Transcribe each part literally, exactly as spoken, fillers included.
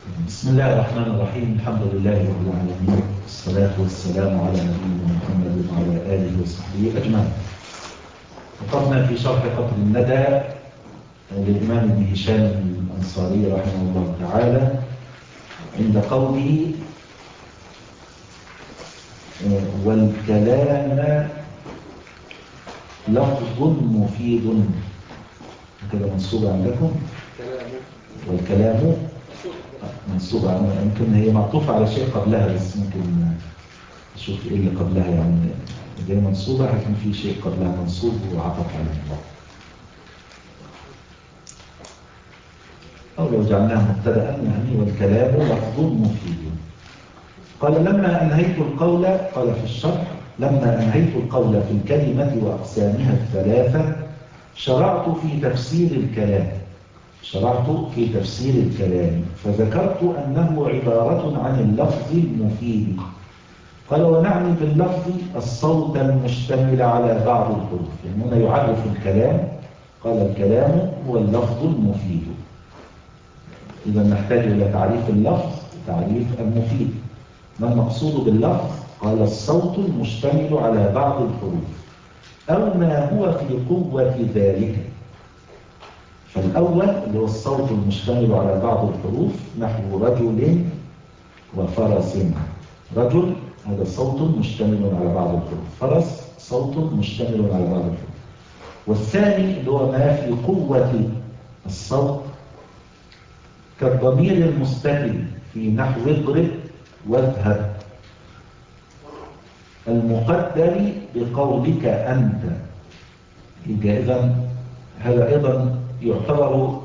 بسم الله الرحمن الرحيم. الحمد لله رب العالمين، والصلاة والسلام على نبينا محمد وعلى آله وصحبه أجمعين. وقفنا في شرح قطر الندى للإمام ابن هشام الأنصاري رحمه الله تعالى عند قوله والكلام لفظ مفيد. كده منصوب عندكم والكلام منصوب عنه، يمكن هي معطوفة على شيء قبلها، بس ممكن نشوف ايه اللي قبلها. يعني دي منصوبة لكن في شيء قبلها منصوب وعطف عليه، أو لو جعلناها مبتدأ يعني والكلام لفظ مفيد. قال لما أنهيت القول، قال في الشرح لما أنهيت القول في الكلمة وأقسامها الثلاثة شرعت في تفسير الكلام شرعت في تفسير الكلام فذكرت أنه عبارة عن اللفظ المفيد. قال ونعني باللفظ الصوت المشتمل على بعض الحروف. يعني هنا يعرف الكلام، قال الكلام هو اللفظ المفيد. إذا نحتاج إلى تعريف اللفظ تعريف المفيد. ما المقصود باللفظ؟ قال الصوت المشتمل على بعض الحروف أو ما هو في قوة ذلك. فالأول اللي هو الصوت المشتمل على بعض الحروف نحو رجل وفرس. رجل هذا صوت مشتمل على بعض الحروف، فرس صوت مشتمل على بعض الحروف. والثاني اللي هو ما في قوة الصوت كالضمير المستتر في نحو اضرب واذهب المقدر بقولك أنت. إذا هذا أيضا يعتبر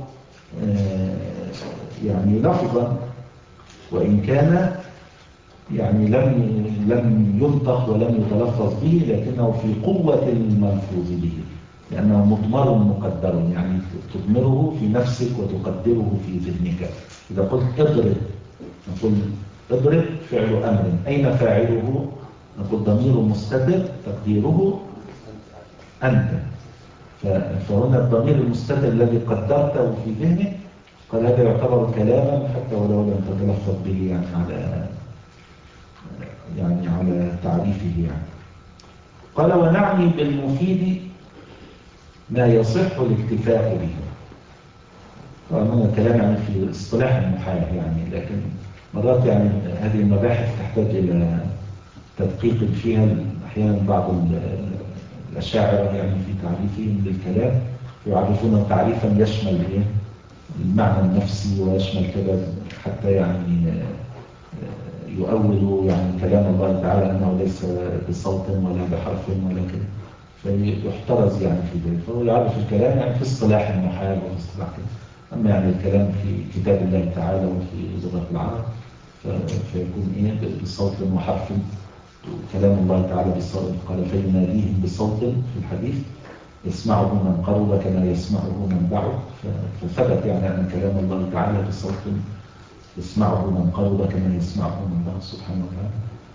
يعني لفظا، وإن كان يعني لم لم ينطق ولم يتلفظ به، لكنه في قوة الملفوظ به، لأنه مضمر مقدر، يعني تضمره في نفسك وتقدره في ذهنك. إذا قلت اضرب نقول اضرب فعل أمر، أين فاعله؟ نقول ضمير مستتر تقديره أنت. فهنا الضمير المستتر الذي قدرته في ذهنك قال هذا يعتبر كلاما حتى ولو لم تتلفظ به، يعني على يعني على تعريفه. يعني قال ونعني بالمفيد ما يصح الاكتفاء به. طبعا الكلام يعني في اصطلاح المحال، يعني لكن مرات يعني هذه المباحث تحتاج إلى تدقيق فيها. أحيانا بعض الأشاعرة يعني في تعريفهم للكلام يعرفونه تعريفا يشمل إيه؟ المعنى النفسي ويشمل كذا، حتى يعني يؤول يعني كلام الله تعالى أنه ليس بصوت ولا بحرف ولا كده، فيحترز يعني في ذلك. فهو يعرف الكلام يعني في اصطلاح المحال وفي اصطلاح كده. أما يعني الكلام في كتاب الله تعالى وفي لغة العرب فيكون إيه بصوت وحرف. كلام الله تعالى بصوت، قال فيناديهم بصوت في الحديث يسمعه من قرب كما يسمعه من بعد. فثبت يعني أن كلام الله تعالى بصوت يسمعه من قرب كما يسمعه من بعد سبحانه وتعالى.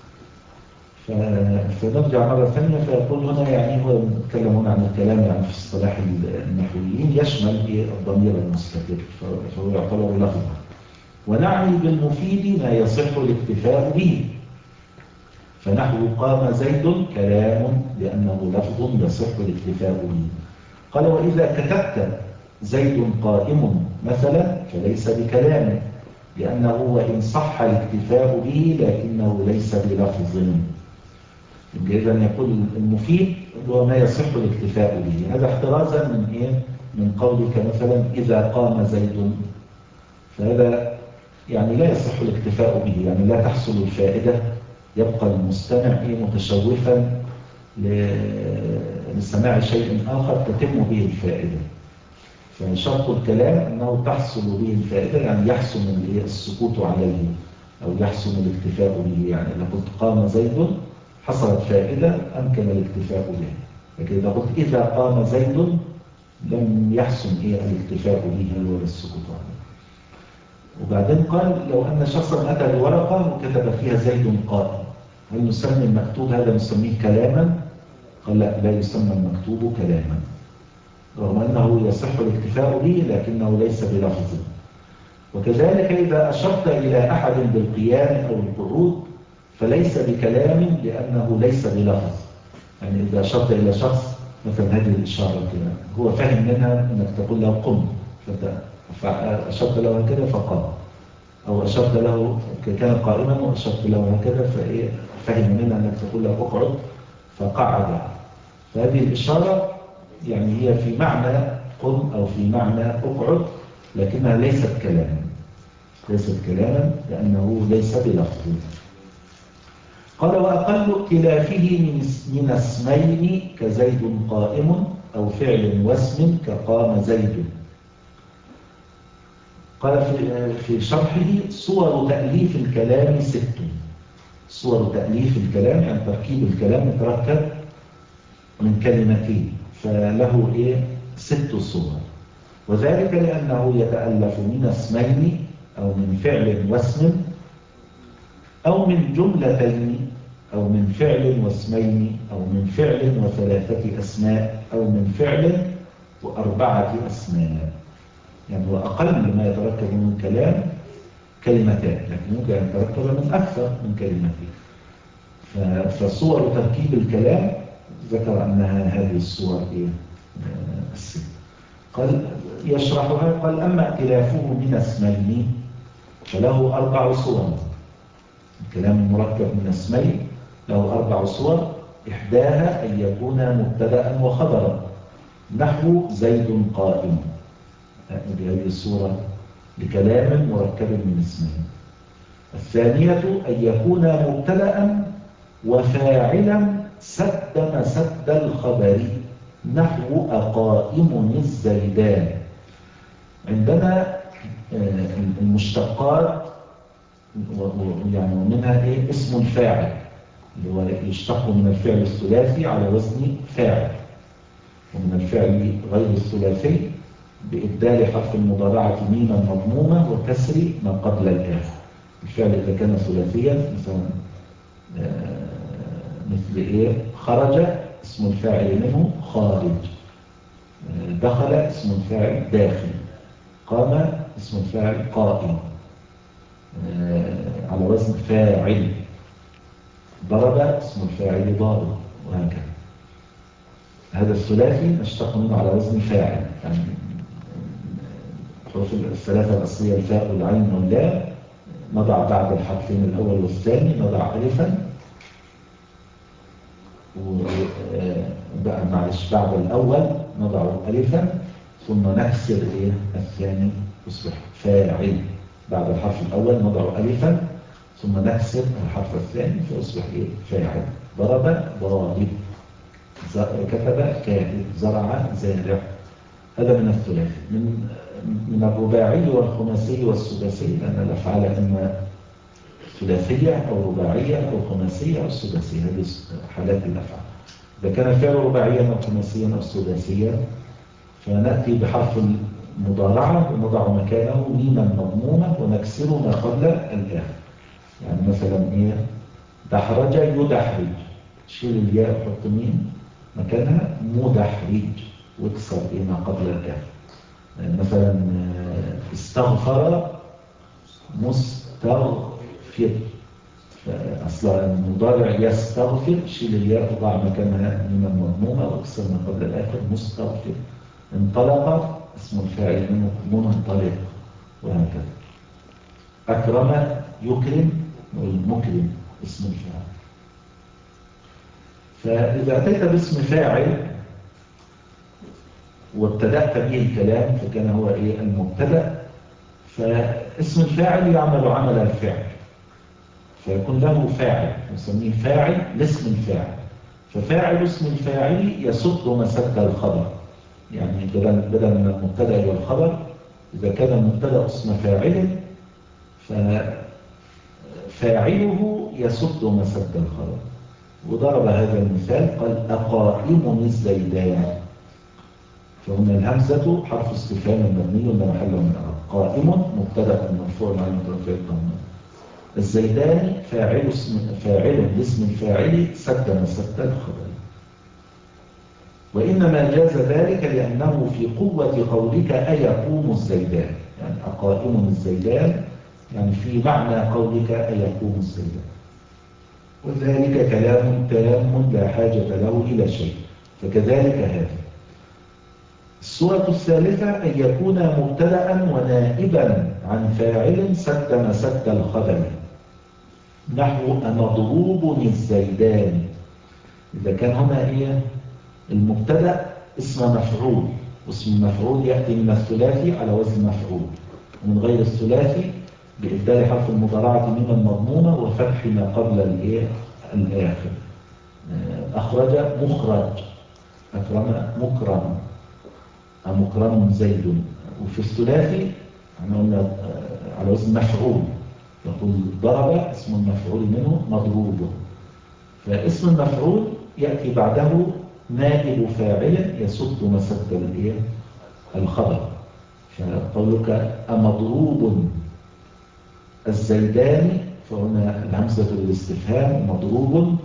فنرجع مرة ثانية فيقول هنا يعني هو يتكلمون عن الكلام يعني في اصطلاح النحويين يشمل الضمير المستتر، فهو يعتبر لفظا. ونعني بالمفيد ما يصح الاكتفاء به. فنحو قام زيد كلام لأنه لفظ يصح الاكتفاء به. قال وإذا كتبت زيد قائم مثلا فليس بكلام، لأنه وإن صح الاكتفاء به لكنه ليس بلفظ. إذن يقول المفيد هو ما يصح الاكتفاء به. هذا احترازا من إيه؟ من قولك مثلا إذا قام زيد، فهذا يعني لا يصح الاكتفاء به، يعني لا تحصل الفائدة، يبقى المستمع إيه متشوفا لسماع شيء آخر تتم به الفائدة. فشرط الكلام أنه تحصل به الفائدة، يعني يحسن السكوت عليه أو يحسن الاكتفاء به. يعني إذا قلت قام زيد حصلت فائدة أمكن الاكتفاء به، لكن إذا قلت إذا قام زيد لم يحسن إيه الاكتفاء به ولا السكوت عليه. وبعدين قال لو أن شخصا أتى بورقة وكتب فيها زيد قائم، هل نسمي المكتوب هذا نسميه كلاما؟ قال لا، لا يسمى المكتوب كلاما، رغم أنه يصح الاكتفاء به لكنه ليس بلفظ. وكذلك إذا أشرت إلى أحد بالقيام أو القعود فليس بكلام لأنه ليس بلفظ. يعني إذا أشرت إلى شخص مثلا هذه الإشارة كده هو فهم منها أنك تقول له قم، فأشرت له هكذا فقام، أو أشرت له كان قائما وأشرت له هكذا فإيه فهم منها أنك تقول له اقعد فقعد. فهذه الإشارة يعني هي في معنى قم أو في معنى اقعد، لكنها ليست كلاما، ليست كلاما لأنه ليس بلفظ. قال وأقل ائتلافه من اسمين كزيد قائم أو فعل واسم كقام زيد. قال في في شرحه صور تأليف الكلام ست. صور تأليف الكلام يعني تركيب الكلام يتركب من كلمتين، فله إيه ست صور، وذلك لأنه يتألف من اسمين أو من فعل واسم أو من جملتين أو من فعل واسمين أو من فعل وثلاثة أسماء أو من فعل وأربعة أسماء. يعني وأقل ما يتركب من كلام كلمتان، لكن ممكن أن يتركب من أكثر من كلمتين. فصور تركيب الكلام ذكر أنها هذه الصور إيه؟ الست. قال يشرحها قال أما ائتلافه من اسمين فله أربع صور. الكلام المركب من اسمين له أربع صور، إحداها أن يكون مبتدأ وخبرا نحو زيد قائم، بهذه الصورة لكلام مركب من اسمين. الثانية أن يكون مبتدأ وفاعلا سد مسد الخبر نحو أقائم الزيدان. عندنا المشتقات يعني ومنها إيه؟ اسم الفاعل اللي هو يشتق من الفعل الثلاثي على وزن فاعل، ومن الفعل غير الثلاثي بإبدال حرف المضارعة ميما مضمومة وكسر ما قبل الآخر. الفعل إذا كان ثلاثيا مثلا مثل إيه خرج اسم الفاعل منه خارج، دخل اسم الفاعل داخل، قام اسم الفاعل قائم على وزن فاعل، ضرب اسم الفاعل ضارب، وهكذا. هذا الثلاثي نشتق منه على وزن فاعل، يعني الحروف الثلاثة الأصلية الفاء والعين واللام نضع بعد الحرفين الأول والثاني نضع ألفا، وبقى معلش بعد الأول نضع ألفا ثم نكسر إيه الثاني يصبح فاعل. بعد الحرف الأول نضع ألفا ثم نكسر الحرف الثاني فيصبح إيه فاعل. ضرب ضارب، كتب كاتب، زرع زارع. هذا من الثلاثي. من من الرباعي والخماسي والسداسي، لأن الأفعال إما ثلاثية أو رباعية أو خماسية أو سداسية، هذه حالات الأفعال. إذا كان الفعل رباعيا أو خماسيا أو سداسيا فنأتي بحرف المضارعة ونضع مكانه ميما مضمومة ونكسر ما قبل الآخر. يعني مثلا إيه دحرج يدحرج، شيل الياء وحط ميم مكانها مدحرج واكسر إيه ما قبل الآخر. يعني مثلا استغفر مستغفر، أصلا المضارع يستغفر، شيل الياء وضع مكانها ميما مضمومة واكسر ما قبل الآخر مستغفر. انطلق اسم الفاعل منه منطلق، وهكذا. أكرم يكرم والمكرم اسم الفاعل. فإذا أتيت باسم فاعل وابتدأت به الكلام فكان هو إيه المبتدأ، فاسم الفاعل يعمل عمل الفعل فيكون له فاعل نسميه فاعل لاسم الفاعل. ففاعل اسم الفاعل يسد مسد الخبر، يعني بدل من المبتدأ والخبر إذا كان المبتدأ اسم فاعل ففاعله يسد مسد الخبر. وضرب هذا المثال قال أقائم الزيدان، فهنا الهمزة حرف استفهام مبني لا محل من الإعراب. قائم مبتدأ مرفوع على رفعه الضمة. الزيدان فاعل اسم فاعل لاسم الفاعل سد مسد الخبر. وإنما جاز ذلك لأنه في قوة قولك أيقوم الزيدان، يعني أقائم الزيدان، يعني في معنى قولك أيقوم الزيدان. وذلك كلام تام لا حاجة له إلى شيء، فكذلك هذا. الصورة الثالثة أن يكون مبتدأ ونائبا عن فاعل سد مسد الخبر، نحو مضروب الزيدان. إذا كان هنا إيه المبتدأ اسم مفعول، واسم المفعول يأتي من الثلاثي على وزن مفعول، ومن غير الثلاثي بإبدال حرف المضارعة ميما مضمومة وفتح ما قبل الإيه الآخر. أخرج مخرج، أكرم مكرم، مكرم زيد. وفي الثلاثي احنا قلنا على وزن مفعول، يقول ضرب اسم المفعول منه مضروب، فاسم المفعول يأتي بعده نائب فاعل يسد مسد الايه الخبر. فقولك أمضروب الزيدان، فهنا الهمزة الاستفهام، مضروب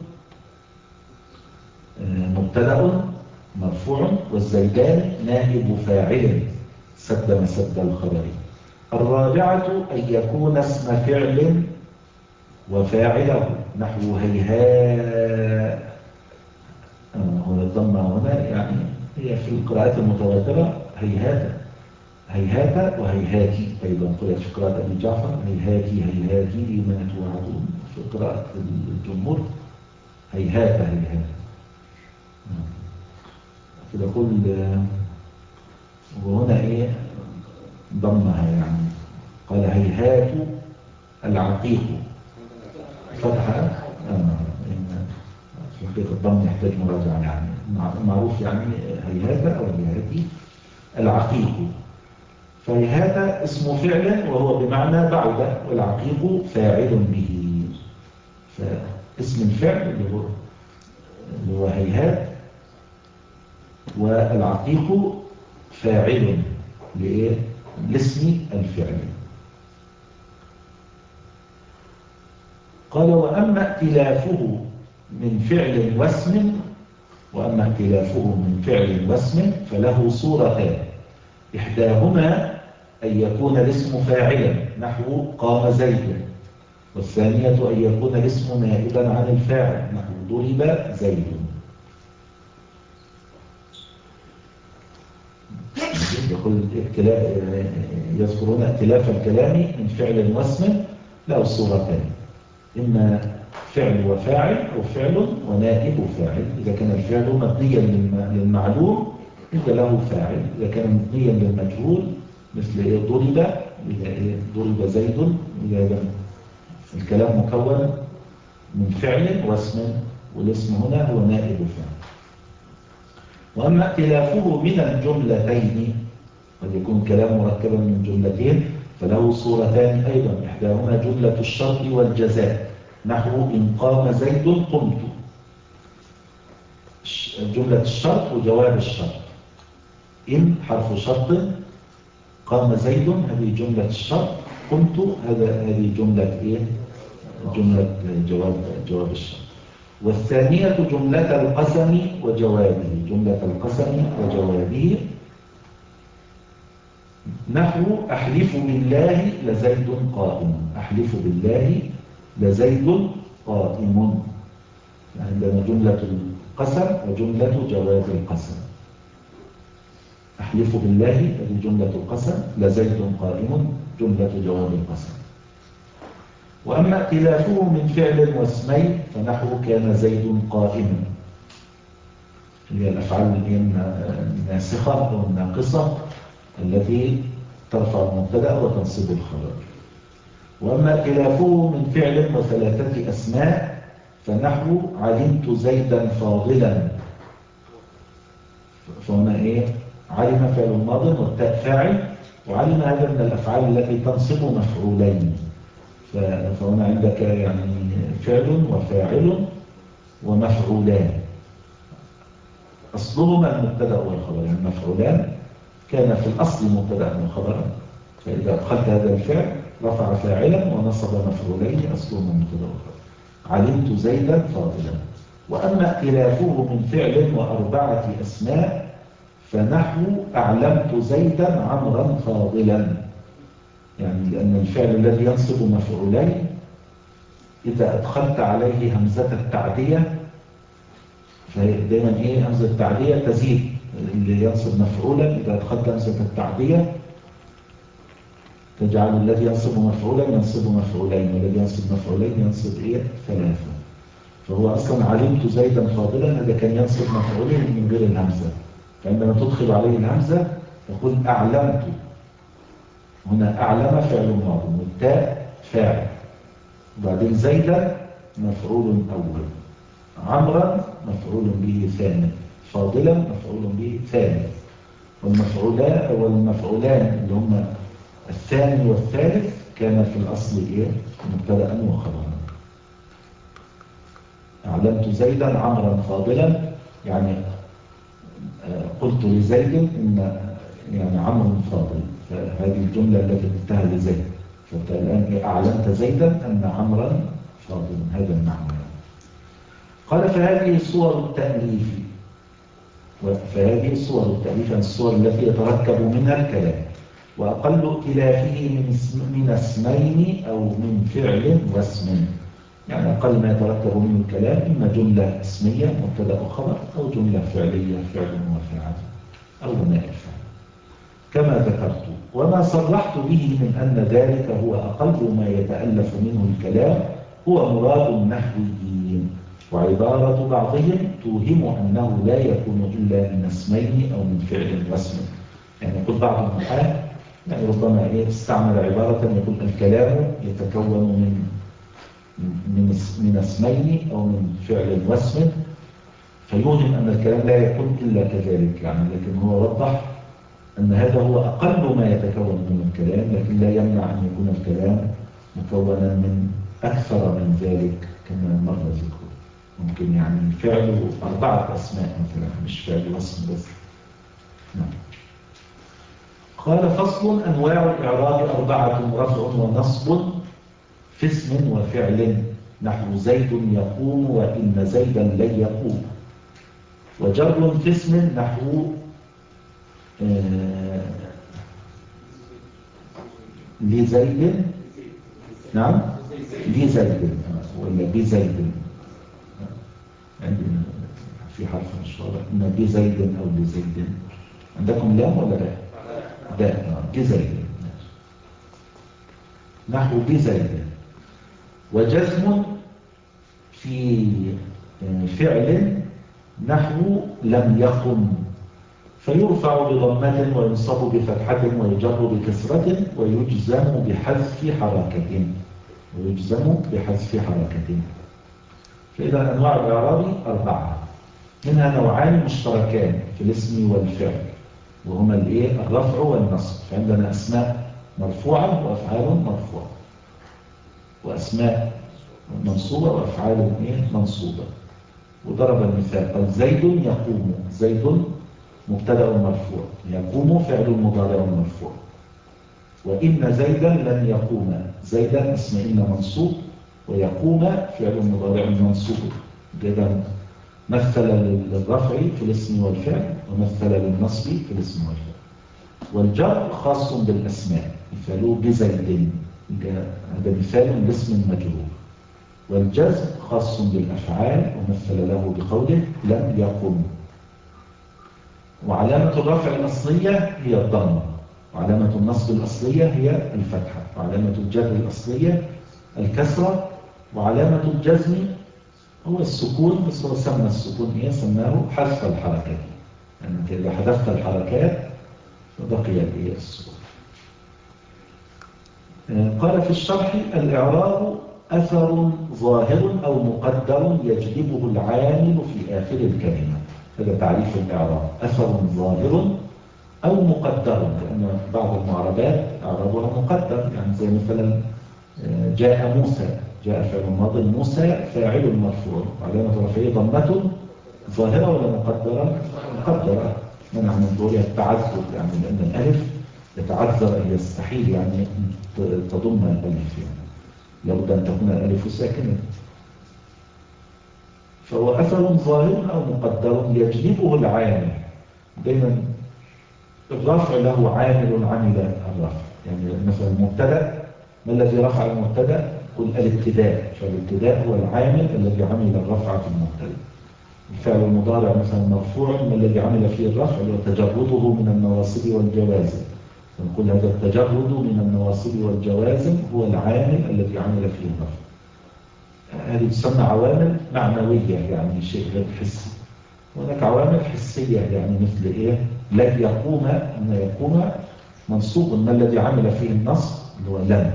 مبتدأ مرفوع، والزيدان نائب فاعل سد مسد الخبر. الرابعة أن يكون اسم فعل وفاعله، نحو هيهاء. هنا الضمة هنا يعني هي في القراءات المتواترة هيهات هيهات وهيهاتي، أيضا قرأت في قراءة أبي جعفر هيهاتي هيهاتي لما توعدون، في قراءة الجمهور هيهات هيهات. يقول وهنا ايه ضمها، يعني قال هيهات العقيق فتحة. في حقيقة الضم يحتاج مراجعة، يعني معروف يعني هيهات أو هيهاتي العقيق. فهيهات اسم فعل وهو بمعنى بعد، والعقيق فاعل به. فاسم الفعل اللي هو اللي هو هيهات، والعقيق فاعل لإيه؟ لاسم الفعل. قال وأما ائتلافه من فعل واسم وأما ائتلافه من فعل واسم فله صورتان، إحداهما أن يكون الاسم فاعلا، نحو قام زيد، والثانية أن يكون الاسم نائبا عن الفاعل، نحو ضرب زيد. يقول يذكرون ائتلاف الكلام من فعل واسم له صورتان، إما فعل وفاعل أو فعل ونائب فاعل. إذا كان الفعل مبنيا للمعلوم إذا له فاعل، إذا كان مبنيا للمجهول مثل ضرب، إذا ضرب زيد، إذا الكلام مكون من فعل واسم، والاسم هنا هو نائب فاعل. وأما ائتلافه من الجملتين، قد يكون كلام مركبا من جملتين، فله صورتان أيضا، إحداهما جملة الشرط والجزاء، نحو إن قام زيد قمت، جملة الشرط وجواب الشرط. إن حرف شرط، قام زيد هذه جملة الشرط، قمت هذا هذه جملة إيه؟ جملة جواب جواب الشرط. والثانية جملة القسم وجوابه، جملة القسم وجوابه، نحو أحلف بالله لزيد قائم، أحلف بالله لزيد قائم. عندنا جملة القسم وجملة جواب القسم. أحلف بالله هذه جملة القسم، لزيد قائم جملة جواب القسم. وأما ائتلافه من فعل واسمين فنحو كان زيد قائما، هي الأفعال الناسخة أو الناقصة التي ترفع المبتدأ وتنصب الخبر. وأما ائتلافه من فعل وثلاثة أسماء فنحو علمت زيدا فاضلا، فهنا إيه؟ علم فعل ماض والتاء فاعل، وعلم هذا من الأفعال التي تنصب مفعولين، فهنا عندك يعني فعل وفاعل ومفعولان، أصلهما المبتدأ والخبر، يعني مفعولان كان في الأصل مبتدأ وخبرا، فإذا أدخلت هذا الفعل رفع فاعلا ونصب مفعولين أصلهما مبتدأ وخبر. علمت زيدا فاضلا. وأما ائتلافه من فعل وأربعة أسماء فنحو أعلمت زيدا عمرا فاضلا، يعني لأن الفعل الذي ينصب مفعولين إذا أدخلت عليه همزة التعدية، فدائما إيه همزة التعدية تزيد. اللي ينصب مفعولا إذا أدخلت همزة التعدية تجعل الذي ينصب مفعولا ينصب مفعولين، والذي ينصب مفعولين ينصب إيه ثلاثة. فهو أصلا علمت زيدا فاضلا هذا كان ينصب مفعولين من غير الهمزة، فعندما تدخل عليه الهمزة تقول أعلمت. هنا أعلم فعل ماضي والتاء فاعل، وبعدين زيدا مفعول أول، عمرا مفعول به ثاني، فاضلا مفعول به ثالث. والمفعولان والمفعولان اللي هم الثاني والثالث كان في الأصل إيه مبتدأ وخبرا. أعلمت زيدا عمرا فاضلا، يعني قلت لزيد إن يعني عمرو فاضل، فهذه الجملة التي قلتها لزيد، فأنت الآن أعلمت زيدا أن عمرا فاضل، هذا المعنى. قال فهذه صور التأليف، فهذه صور التأليف يعني الصور التي يتركب منها الكلام، وأقل ائتلافه من اسم من اسمين أو من فعل واسم. يعني أقل ما يتركب منه الكلام إما جملة اسمية مبتدأ وخبر، أو جملة فعلية فعل وفاعل، أو نائب فاعل كما ذكرت. وما صرحت به من أن ذلك هو أقل ما يتألف منه الكلام هو مراد النحويين، وعبارة بعضهم توهم أنه لا يكون إلا من اسمين أو من فعل واسم. يعني يقول بعض النحاة يعني ربما يستعمل عبارة يقول الكلام يتكون من من من اسمين أو من فعل واسم، فيوهم أن الكلام لا يكون إلا كذلك يعني. لكن هو وضح أن هذا هو أقل ما يتكون من الكلام، لكن لا يمنع أن يكون الكلام مكونا من أكثر من ذلك كما مر ذكره. ممكن يعني فعل أربعة أسماء مثلا، مش فعل واسم بس. نعم. قال فصل أنواع الإعراب أربعة: رفع ونصب في اسم وفعل، نحو زيد يقوم وإن زيدا لن يقوم. وجر في اسم نحو آه لزيد، نعم لزيد ولا بزيد، عندنا في حرف مش واضح إن بزيد أو لزيد. عندكم لام ولا لا؟ لا بزيد، نحو بزيد. وجزم في فعل نحو لم يقم، فيرفع بضمة وينصب بفتحة ويجر بكسرة ويجزم بحذف حركة ويجزم بحذف حركة. فإذا أنواع الإعراب أربعة، منها نوعان مشتركان في الاسم والفعل، وهما الايه الرفع والنصب. فعندنا أسماء مرفوعة وأفعال مرفوعة، وأسماء منصوبة وأفعال منصوبة. وضرب المثال قال زيد يقوم، زيد مبتدأ مرفوع، يقوم فعل مضارع مرفوع. وإن زيدا لن يقوم، زيدا اسم إن منصوب، ويقوم فعل مضارع منصوب. إذا مثل للرفع في الاسم والفعل، ومثل للنصب في الاسم والفعل. والجر خاص بالأسماء، مثاله بزيد، هذا مثال لاسم مجرور. والجزم خاص بالأفعال، ومثل له بقوله لم يقم. وعلامة الرفع الأصلية هي الضمة، وعلامة النصب الأصلية هي الفتحة، وعلامة الجر الأصلية الكسرة، وعلامة الجزم هو السكون، بس هو سمى السكون إيه؟ سماه حذف الحركات. يعني إذا حذفت الحركات فبقي الإيه السكون. قال في الشرح الإعراب أثر ظاهر أو مقدر يجلبه العامل في آخر الكلمة. هذا تعريف الإعراب: أثر ظاهر أو مقدر، لأن بعض المعربات إعرابها مقدر، يعني زي مثلا جاء موسى، جاء فعل ماضي، موسى فاعل مرفوع، وعلامة رفعه ضمة ظاهرة ولا مقدرة؟ مقدرة، منع من ظهورها التعذر، يعني لأن الألف يتعذر أن يستحيل يعني تضم الألف، يعني لابد أن تكون الألف ساكنة. فهو أثر ظاهر أو مقدر يجلبه العامل. دائما الرفع له عامل عمل الرفع، يعني مثلا المبتدا، ما الذي رفع المبتدا؟ قل الابتداء، فالابتداء هو العامل الذي عمل الرفع في المبتدا. الفعل المضارع مثلا مرفوع، ما الذي عمل فيه الرفع؟ اللي هو تجرده من النواصب والجوازم. نقول هذا التجرد من النواصب والجوازم هو العامل الذي عمل فيه الرفع. هذه تسمى عوامل معنوية، يعني شيء غير حسي. هناك عوامل حسية، يعني مثل إيه؟ لن يقوم، أن يقوم منصوب، ما الذي عمل فيه النصب؟ اللي هو لن.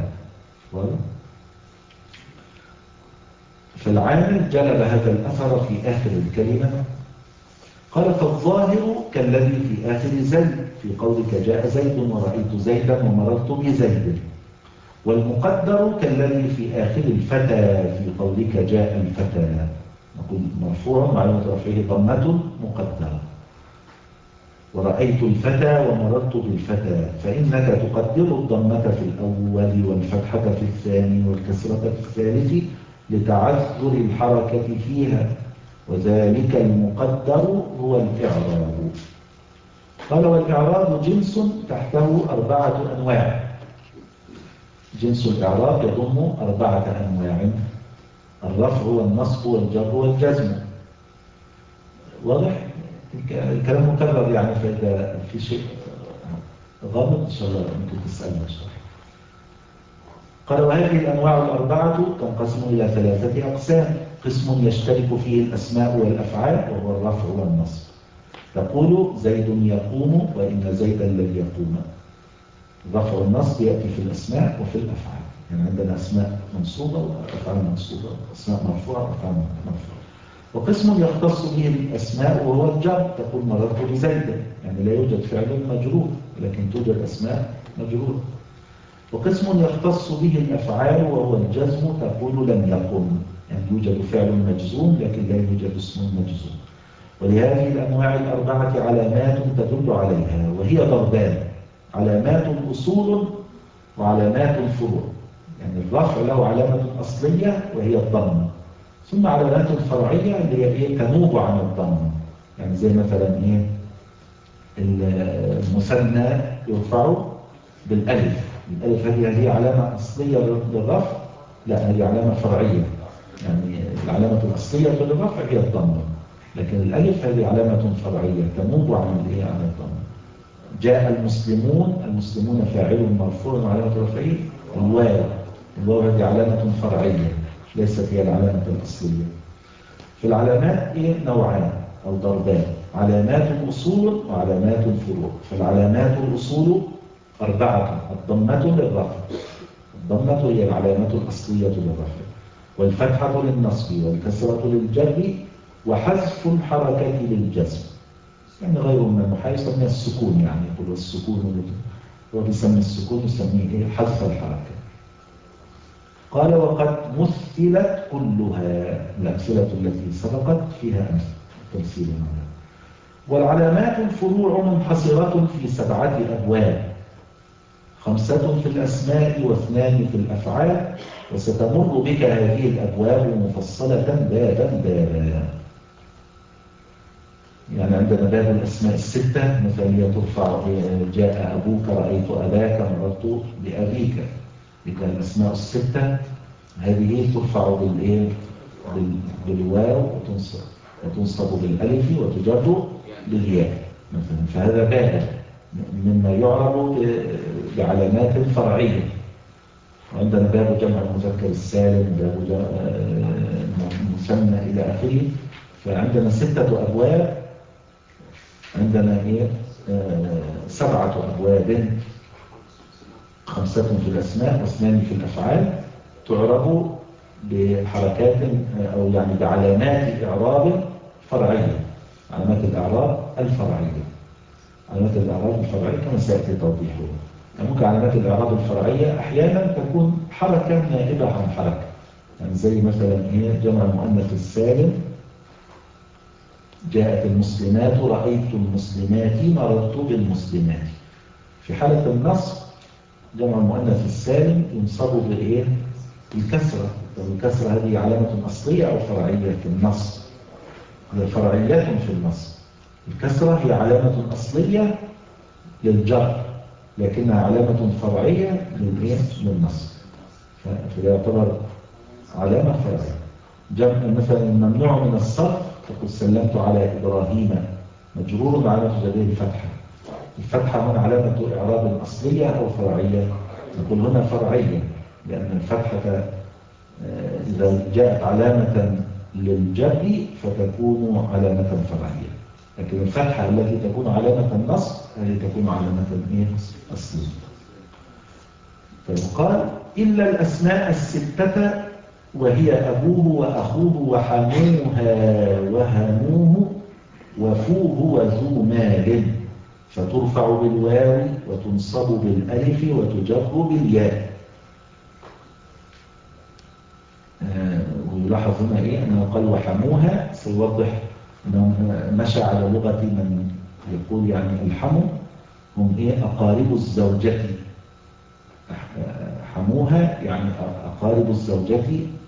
فالعامل جلب هذا الأثر في آخر الكلمة. قال فالظاهر كالذي في آخر زيد، في قولك جاء زيد ورأيت زيدا ومررت بزيد. والمقدر كالذي في آخر الفتى، في قولك جاء الفتى. نقول مرفوع معلومة رفعه ضمة مقدرة. ورأيت الفتى ومررت بالفتى، فإنك تقدر الضمة في الأول والفتحة في الثاني والكسرة في الثالث لتعذر الحركة فيها، وذلك المقدر هو الإعراب. قال والإعراب جنس تحته أربعة أنواع. جنس الإعراب يضم أربعة أنواع: الرفع والنصب والجر والجزم. واضح؟ الكلام مكرر، يعني فإذا في شيء غامض إن شاء الله ممكن تسألنا إن شاء الله. قال وهذه الأنواع الأربعة تنقسم إلى ثلاثة أقسام: قسم يشترك فيه الأسماء والأفعال وهو الرفع والنصب. تقول زيد يقوم وإن زيدا لن يقوم. الرفع والنصب يأتي في الأسماء وفي الأفعال، يعني عندنا أسماء منصوبة وأفعال منصوبة، أسماء مرفوعة وأفعال مرفوعة. وقسم يختص به الأسماء وهو الجر، تقول مررت بزيد، يعني لا يوجد فعل مجرور لكن توجد أسماء مجرورة. وقسم يختص به الأفعال وهو الجزم، تقول لم يقم، يعني يوجد فعل مجزوم لكن لا يوجد اسم مجزوم. ولهذه الأنواع الأربعة علامات تدل عليها، وهي ضربان: علامات أصول وعلامات فروع. يعني الرفع له علامة أصلية وهي الضمة، ثم علامات فرعية اللي هي إيه؟ تنوب عن الضمة. يعني زي مثلا إيه؟ المثنى يرفع بالألف. الألف هذه هذه علامة أصلية للرفع؟ لا، هذه علامة فرعية. يعني العلامة الأصلية للرفع هي الضمة، لكن الألف هذه علامة فرعية تنوب عن الإيه؟ عن الضمة. جاء المسلمون، المسلمون فاعل مرفوع وعلامة رفعه الواو. الواو هذه علامة فرعية ليست هي العلامة الأصلية. في العلامات إيه؟ نوعان أو ضربان: علامات أصول وعلامات فروع. فالعلامات الأصول أربعة: الضمة للرفع، الضمة هي العلامة الأصلية للرفع، والفتحة للنصب، والكسرة للجر، وحذف الحركة للجزم. يعني غير من المحا يسمى السكون، يعني يقول السكون، هو بيسمي السكون يسميه إيه؟ حذف الحركة. قال وقد مثلت كلها، الأمثلة التي سبقت فيها تمثيل معها. والعلامات الفروع منحصرة في سبعة أبواب: خمسة في الأسماء واثنان في الأفعال، وستمر بك هذه الأبواب مفصلة بابا بابا. يعني عندنا باب الأسماء الستة، مثلا ترفع جاء أبوك، رأيت أباك، مررت بأبيك. إذا الأسماء الستة هذه ترفع بالإيه؟ بالواو وتنصب وتنصب بالألف وتجر بالياء مثلا، فهذا باب مما يعرب بعلامات فرعية. وعندنا باب جمع المذكر السالم، باب المثنى إلى آخره. فعندنا ستة أبواب، عندنا إيه؟ آه سبعة أبواب: خمسة في الأسماء واثنان في الأفعال، تعرب بحركات أو يعني بعلامات إعراب فرعية. علامات الإعراب الفرعية، علامات الإعراب الفرعية كما سيأتي توضيحه. يعني ممكن علامات الإعراب الفرعية أحيانا تكون حركة نائبة عن حركة، يعني زي مثلا إيه؟ جمع المؤنث السالم: جاءت المسلمات، رأيت المسلمات، مررت بالمسلمات. في حالة النصب جمع المؤنث السالم ينصب بإيه؟ الكسرة. والكسرة هذه علامة أصلية أو فرعية في النصب؟ هي فرعيات في النصب. الكسرة هي علامة أصلية للجر، لكنها علامة فرعية للإيه؟ للنصب، فده يعتبر علامة فرعية. جمع مثلا الممنوع من الصرف تقول سلمت على إبراهيم، مجرور علامة جره الفتحة. الفتحة هنا علامة إعراب أصلية أو فرعية؟ نقول هنا فرعية، لأن الفتحة إذا جاءت علامة للجر فتكون علامة فرعية، لكن الفتحة التي تكون علامة النصب هذه تكون علامة إيه؟ أصلية. فيقال إلا الأسماء الستة وهي أبوه وأخوه وحموها وهنوه وفوه وذو مال، فترفع بالواو وتنصب بالألف وتجر بالياء. آه ويلاحظ هنا إيه أنه قال وحموها، سيوضح أنه مشى على لغة من يقول يعني الحمو هم إيه أقارب الزوجة. حموها يعني أقارب الزوجة،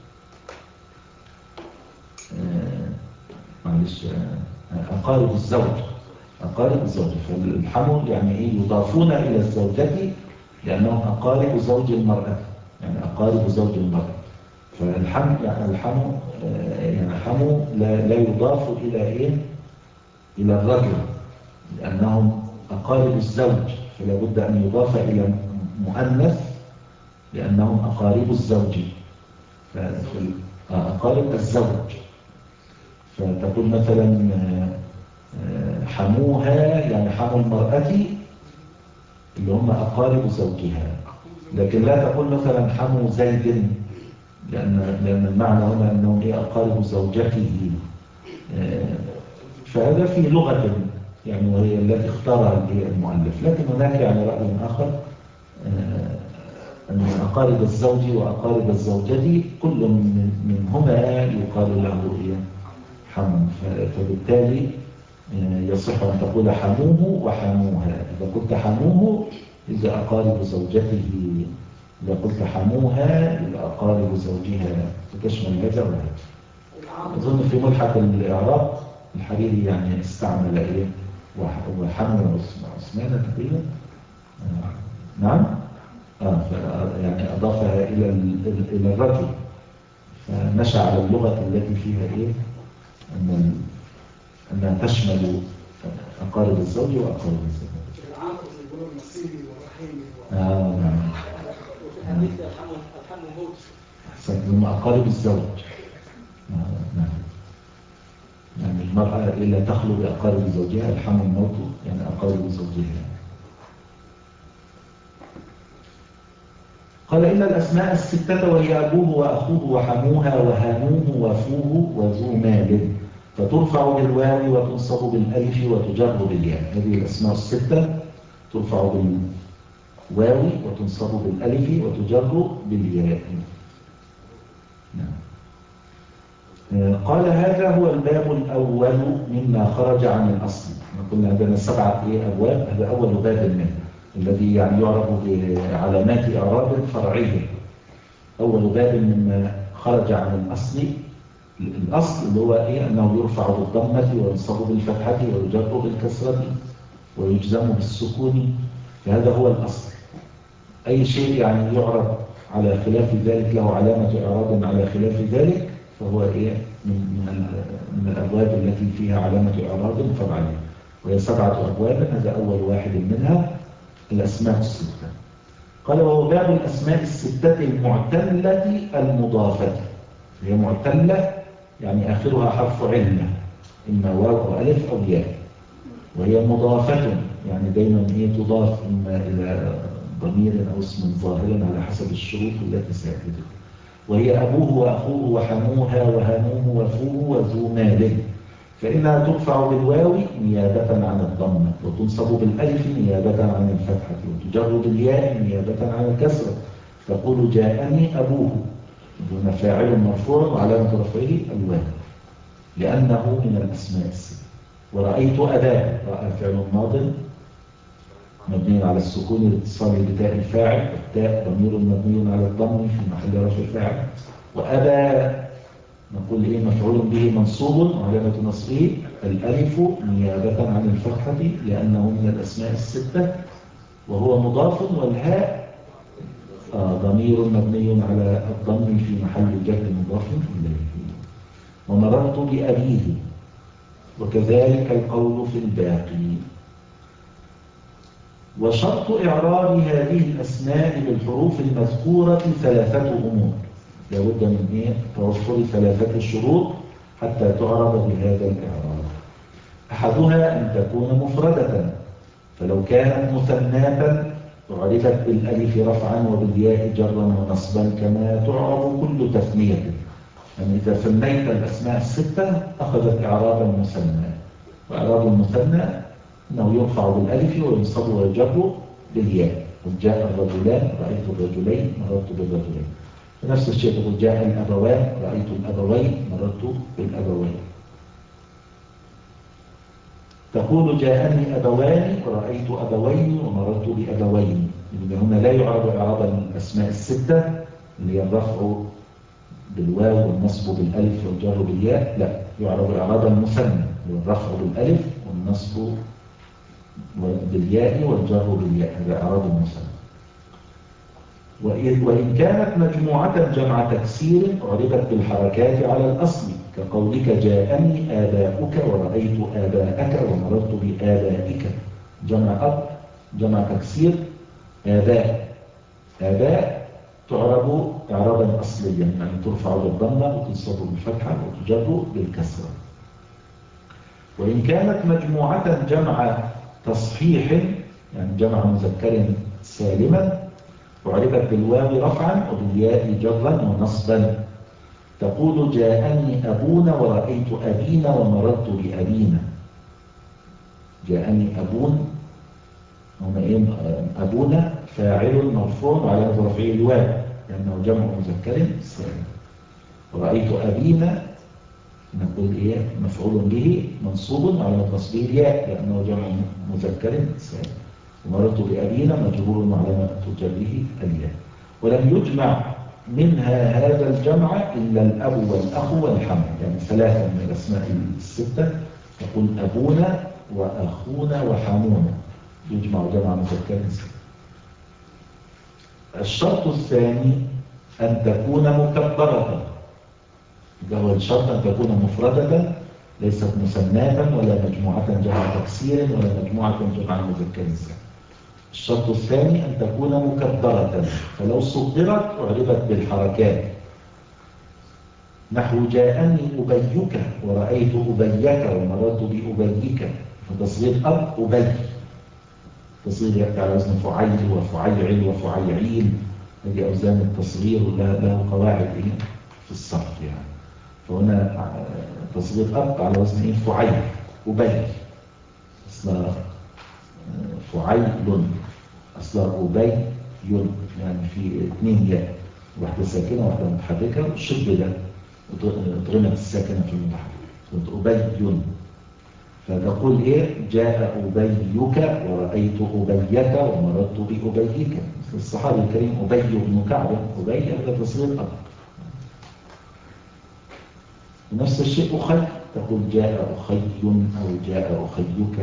آه معلش آه أقارب الزوج، أقارب الزوجة. فالحمو يعني إيه يضافون إلى الزوجة لأنهم أقارب زوج المرأة، يعني أقارب زوج المرأة. فالحمو يعني الحمو آه يعني حمو لا, لا يضاف إلى إيه إلى الرجل لأنهم أقارب الزوج، فلا بد أن يضاف إلى مؤنث لأنهم أقارب الزوج، أقارب الزوج. فتقول مثلا حموها يعني حمو المرأة اللي هم أقارب زوجها، لكن لا تقول مثلا حمو زيد لأن, لأن المعنى هنا أنهم هي أقارب زوجته. فهذا في لغة يعني وهي التي اختارها المؤلف، لكن هناك يعني رأي آخر أن أقارب الزوج وأقارب الزوجة كل منهما يقال له حمو، فبالتالي يصح أن تقول حموه وحموها. إذا قلت حموه إذا أقارب زوجته، إذا قلت حموها إذا أقارب زوجها، فتشمل هذا وهذا. أظن في ملحق الإعراب الحريري يعني استعمل إيه وحمو عثمان تقريبا. نعم آه يعني أضافها إلى إلى الرجل، فمشى على اللغة التي فيها إيه أن أنها تشمل أقارب الزوج وأقارب الزوج. العاطف يقولون نصيبي ورحيمي. آه نعم. وفي حديث الحمو الحمو موت. أحسنت، هم أقارب الزوج. آه نعم. يعني المرأة إلا تخلو بأقارب زوجها، الحمو الموت يعني أقارب زوجها. قال إلا الأسماء الستة وهي أبوه وأخوه وحموها وهانوه وفوه وذو مال، فترفع بالواو وتنصب بالألف وتجر بالياء. هذه الأسماء الستة ترفع بالواو وتنصب بالألف وتجر بالياء. قال هذا هو الباب الأول مما خرج عن الأصل. قلنا عندنا سبعة أبواب، هذا أول باب منه الذي يعني يعرف بعلامات إعراب فرعية. أول باب مما خرج عن الأصل، الأصل اللي هو إيه أنه يرفع بالضمة وينصب بالفتحة ويجر بالكسرة ويجزم بالسكون، فهذا هو الأصل. أي شيء يعني يعرب على خلاف ذلك له علامة إعراب على خلاف ذلك فهو إيه من, من, من الأبواب التي فيها علامة إعراب فرعية، وهي سبعة أبواب. هذا أول واحد منها الأسماء الستة. قال وهو باب الأسماء الستة المعتلة المضافة. هي معتلة يعني آخرها حرف علة، إما واو أو ألف أو ياء، وهي مضافة يعني دايما هي تضاف إما إلى ضمير أو اسم ظاهر على حسب الشروط التي سيأتي. وهي أبوه وأخوه وحموها وهنوه وفوه وذو مال، فإنها ترفع بالواو نيابة عن الضمة، وتنصب بالألف نيابة عن الفتحة، وتجر بالياء نيابة عن الكسرة. تقول جاءني أبوه، دون فاعل مرفوع وعلامة رفعه الواو لأنه من الأسماء الستة. ورأيت أباه، رأى فعل ماض مبني على السكون الاتصال بتاء الفاعل، والتاء ضمير مبني على الضم في محل رفع الفاعل. وأبى نقول إيه مفعول به منصوب وعلامة نصبه الألف نيابة عن الفتحة لأنه من الأسماء الستة وهو مضاف، والهاء آه ضمير مبني على الضم في محل جر مضاف إليه. ومررت بأبيه، وكذلك القول في الباقي. وشرط إعراب هذه الأسماء بالحروف المذكورة ثلاثة أمور، لابد من إيه؟ توفر ثلاثة شروط حتى تعرب بهذا الإعراب. أحدها أن تكون مفردة، فلو كانت مثناة عرفت بالألف رفعا وبالياء جرا ونصبا كما تعرب كل تثنية. يعني إذا ثنيت الأسماء الستة أخذت إعرابا مثنى، وإعراب المثنى أنه يرفع بالألف وينصب ويجر بالياء. قل جاء الرجلان رأيت الرجلين مررت بالرجلين. نفس الشيء تقول جاء الأبوان رأيت الأبوين مررت بالأبوين. تقول جاءني أبوان ورأيت أبوين ومررت بأبوين. يعني هنا لا يعرب إعراب الأسماء الستة اللي هي الرفع بالواو والنصب بالألف والجر بالياء، لا، يعرب إعراب المثنى والرفع بالألف والنصب بالياء والجر بالياء، هذا إعراب المثنى. وإن كانت مجموعة جمع تكسير عربت بالحركات على الأصل، كقولك جاءني آباؤك ورأيت آباءك ومررت بآبائك. جمع أب جمع تكسير آباء. آباء تعرب إعرابا أصليا، يعني ترفع بالضمة وتنصب بالفتحة وتجر بالكسرة. وإن كانت مجموعة جمع تصحيح، يعني جمع مذكر سالما، وعرفت بالواو رفعا وبالياء جرا ونصبا. تقول جاءني أبونا ورأيت أبينا ومررت بأبينا. جاءني أبون، هنا إيه؟ أبونا فاعل مرفوع وعلى رفعه الواو لأنه جمع مذكر سالم. ورأيت أبينا نقول إيه؟ مفعول به منصوب وعلى نصبه الياء لأنه جمع مذكر سالم. ومررت بأبينا مجرور وعلى جره الياء. ولم يجمع منها هذا الجمع إلا الأب والأخ والحم، يعني ثلاثة من الأسماء الستة تقول أبونا وأخونا وحمونا، يجمع جمع مذكر سالم. الشرط الثاني أن تكون مكبرة. هو الشرط أن تكون مفردة ليست مثناة ولا مجموعة جمع تكسير ولا مجموعة جمع مذكر سالم. الشرط الثاني أن تكون مكبرة، فلو صغرت أعربت بالحركات، نحو جاءني أبيك ورأيت أبيك ومررت بأبيك. فتصغير أب أبي، تصغير يأتي على وزن فعيل وفعيعل وفعيعيل، هذه أوزان التصغير له قواعد في الصرف يعني. فهنا تصغير أب على وزن إيه؟ فعيل أبي، أصلا فعيل أصلا أبي يون، يعني في اثنين ياء، واحدة ساكنة وواحدة متحركة، والشد ده ضغمت الساكنة في المتحرك، أبي يون. فتقول إيه؟ جاء أبيك ورأيت أبيك ومررت بأبيك. مثل الصحابي الكريم أبي بن كعب، أبي هذا تصغير أب. نفس الشيء أخي، تقول جاء أخي أو جاء أخيك،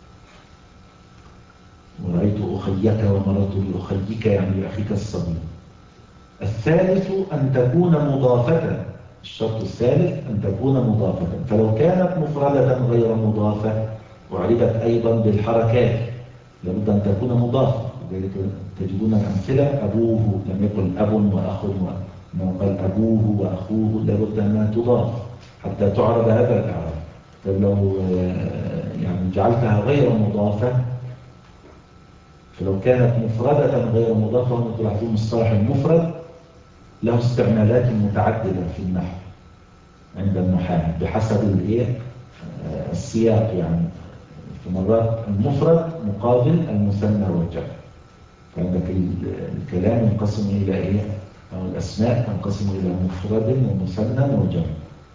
ورأيت أخيك ومررت بأخيك، يعني بأخيك الصغير. الثالث أن تكون مضافة. الشرط الثالث أن تكون مضافة، فلو كانت مفردة غير مضافة وعربت أيضا بالحركات لابد أن تكون مضافة. لذلك تجدون الأمثلة أبوه لم يقل أب وأخ، وإنما قال أبوه وأخوه، لابد أنها تضاف حتى تعرب هذا الإعراب. فلو يعني جعلتها غير مضافة، فلو كانت مفردة غير مضافة، ونلاحظون مصطلح المفرد له استعمالات متعددة في النحو عند النحاة بحسب الايه السياق. يعني في مرات المفرد مقابل المثنى والجمع، فعندك الكلام ينقسم إلى إيه؟ أو الأسماء تنقسم إلى مفرد ومثنى وجمع،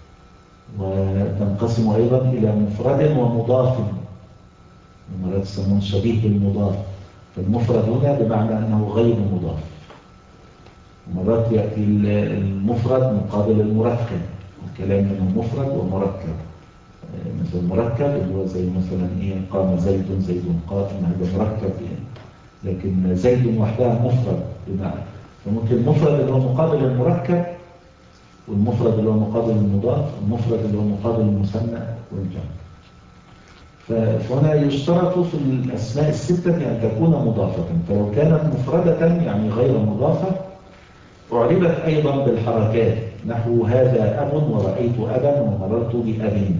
وتنقسم أيضا إلى مفرد ومضاف، مرات يسمون شبيه بالمضاف. فالمفرد هنا بمعنى أنه غير مضاف. ومرات يأتي المفرد مقابل المركب، الكلام منه مفرد ومركب. مثل المركب اللي هو زي مثلا إيه؟ قام زيد زيد قائم، هذا مركب لكن زيد وحدها مفرد بمعنى، فممكن المفرد اللي هو مقابل المركب، والمفرد اللي هو مقابل المضاف، والمفرد اللي هو مقابل المثنى والجمع. فهنا يشترط في الأسماء الستة أن تكون مضافة، فلو كانت مفردة يعني غير مضافة أعربت أيضا بالحركات، نحو هذا أب ورأيت أبا ومررت بأب.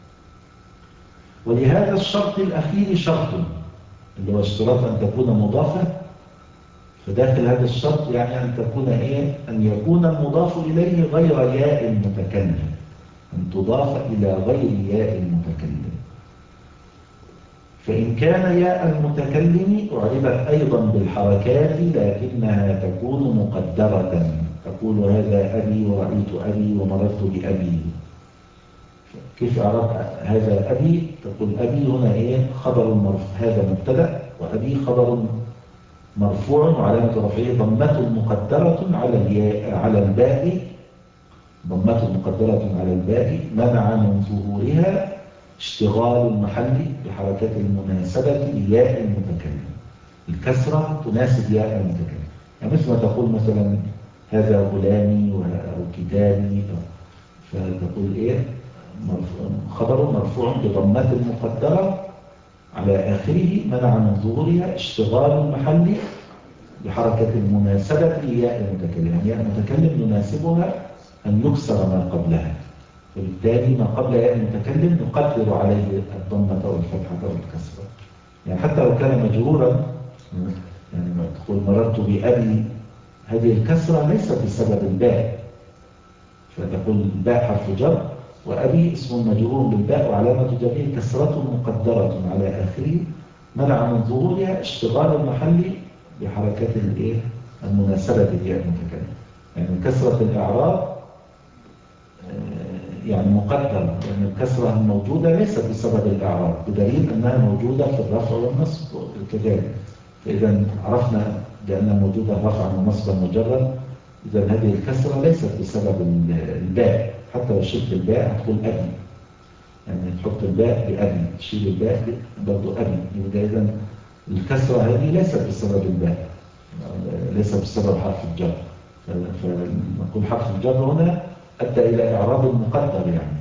ولهذا الشرط الأخير شرط، اللي هو اشتراط أن تكون مضافة، فداخل هذا الشرط يعني أن تكون إيه؟ أن يكون المضاف إليه غير ياء المتكلم، أن تضاف إلى غير ياء المتكلم. فإن كان ياء المتكلم أعربت أيضا بالحركات لكنها تكون مقدرة، تقول هذا أبي ورأيت أبي ومررت بأبي. كيف أعرف هذا أبي؟ تقول أبي هنا إيه؟ خبر مرفوع، هذا مبتدأ، وأبي خبر مرفوع وعلامة رفعه ضمة مقدرة على الياء على الباء، ضمة مقدرة على الباء منع من ظهورها اشتغال المحل بحركة المناسبة لياء المتكلم. الكسرة تناسب ياء المتكلم، يعني مثل ما تقول مثلا هذا غلامي أو كتابي، فتقول إيه؟ خبر مرفوع بضمة مقدرة على آخره منع من ظهورها اشتغال المحل بحركة المناسبة لياء المتكلم، يعني ياء المتكلم يناسبها أن يكسر ما قبلها، وبالتالي ما قبل ياء المتكلم نقدر عليه الضمة أو الفتحة أو الكسرة. يعني حتى لو كان مجرورا، يعني ما تقول مررت بأبي، هذه الكسرة ليست بسبب الباء، فتقول الباء حرف جر وأبي اسم مجرور بالباء وعلامة جره كسرة مقدرة على آخره منع من ظهورها اشتغال المحل بحركة الايه المناسبة لياء المتكلم. يعني كسرة الإعراب يعني مقدر، لأن يعني الكسرة الموجودة ليست بسبب الإعراب، بدليل أنها موجودة في الرفع والنصب كذلك. فإذا عرفنا بأنها موجودة رفعا ونصبا وجرا، إذا هذه الكسرة ليست بسبب الباء، حتى لو شلت الباء هتقول أبي، يعني تحط الباء بأبي، تشيل الباء برضو أبي، يبقى إذا الكسرة هذه ليست بسبب الباء، ليست بسبب حرف الجر. فنقول حرف الجر هنا أدى إلى إعراب المقدر يعني.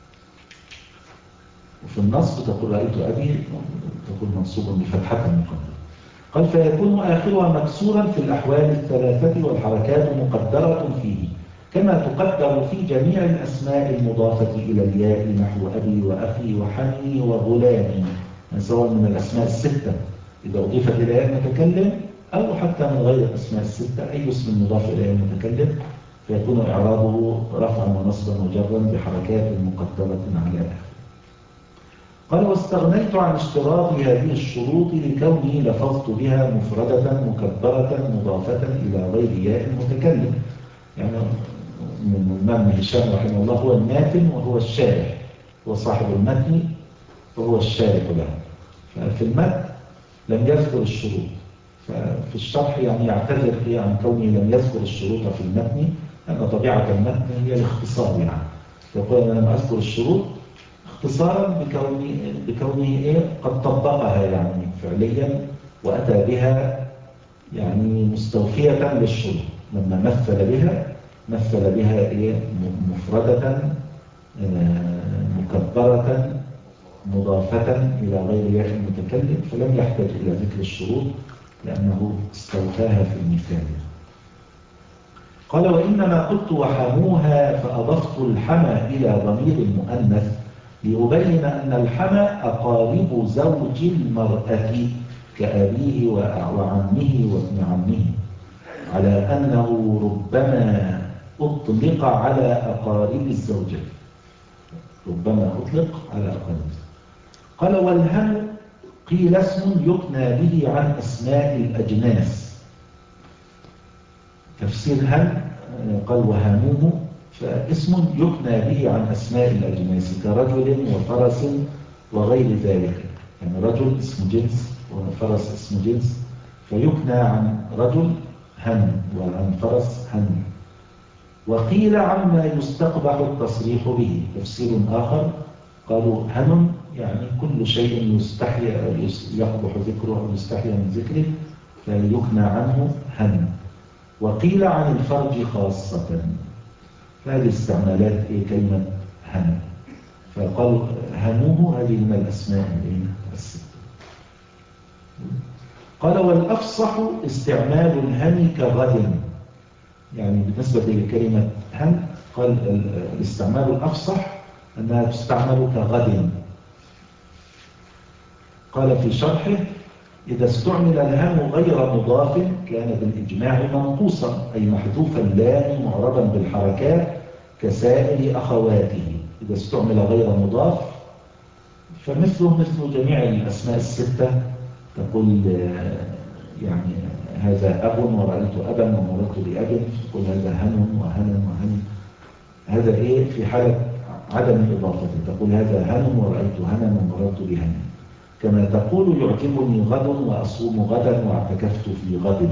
وفي النصب تقول رأيت أبي، تقول منصوب بفتحة المقدر. قال فيكون آخرها مكسورا في الأحوال الثلاثة والحركات مقدرة فيه، كما تقدر في جميع الأسماء المضافة إلى الياء نحو أبي وأخي وحني وغلامي، يعني سواء من الأسماء الستة إذا أضيفت إلى ياء المتكلم أو حتى من غير الأسماء الستة، أي اسم مضاف إلى ياء المتكلم فيكون إعرابه رفعا ونصبا وجرا بحركات مقدرة على آخره. قال واستغنيت عن اشتراط هذه الشروط لكوني لفظت بها مفردة مكبرة مضافة إلى غير ياء المتكلم. يعني من الإمام هشام رحمه الله هو الماتن وهو الشارح، هو صاحب المتن وهو الشارح له. ففي المتن لم يذكر الشروط، ففي الشرح يعني يعتذر فيه عن كونه لم يذكر الشروط في المتن، لأن طبيعة المتن هي الاختصار، يعني يقول أنا لم أذكر الشروط اختصارا بكونه, بكونه إيه قد طبقها يعني فعليا وأتى بها يعني مستوفية للشروط. لما مثل بها مثل بها إيه مفردة مكبرة مضافة إلى غير ياء المتكلم، فلم يحتاج إلى ذكر الشروط لأنه استوفاها في المثال. قال وإنما قلت وحموها فأضفت الحمى إلى ضمير المؤنث ليبين أن الحمى أقارب زوج المرأة كأبيه وعمه وابن عمه، على أنه ربما أطلق على أقارب الزوجة، ربما أطلق على أقارب. قال والهم قيل اسم يكنى به عن أسماء الأجناس. تفسير هم قال وهموه فاسم يكنى به عن أسماء الأجناس كرجل وفرس وغير ذلك، يعني رجل اسم جنس وفرس اسم جنس، فيكنى عن رجل هم وعن فرس هم. وقيل عما يستقبح التصريح به تفسير آخر، قالوا هم يعني كل شيء يستحي يقبح ذكره أو يستحي من ذكره، فيكنى عنه هن. وقيل عن الفرج خاصة. فهذه استعمالات إيه كلمة هن. فقال هنوه هذه من الأسماء الستة. قال والأفصح استعمال الهن كغد. يعني بالنسبة لكلمة هن قال الاستعمال الأفصح أنها تستعمل كغد. قال في شرحه إذا استعمل الهن غير مضاف كان بالإجماع منقوصا أي محذوف اللام معربا بالحركات كسائر أخواته. إذا استعمل غير مضاف فمثله مثل جميع الأسماء الستة. تقول يعني هذا أب ورأيت أبا ومررت بأب، تقول هذا هن وهن وهن. هذا إيه في حالة عدم إضافته. تقول هذا هن ورأيت هنا ومررت بهن. كما تقول يعجبني غد وأصوم غدا واعتكفت في غد.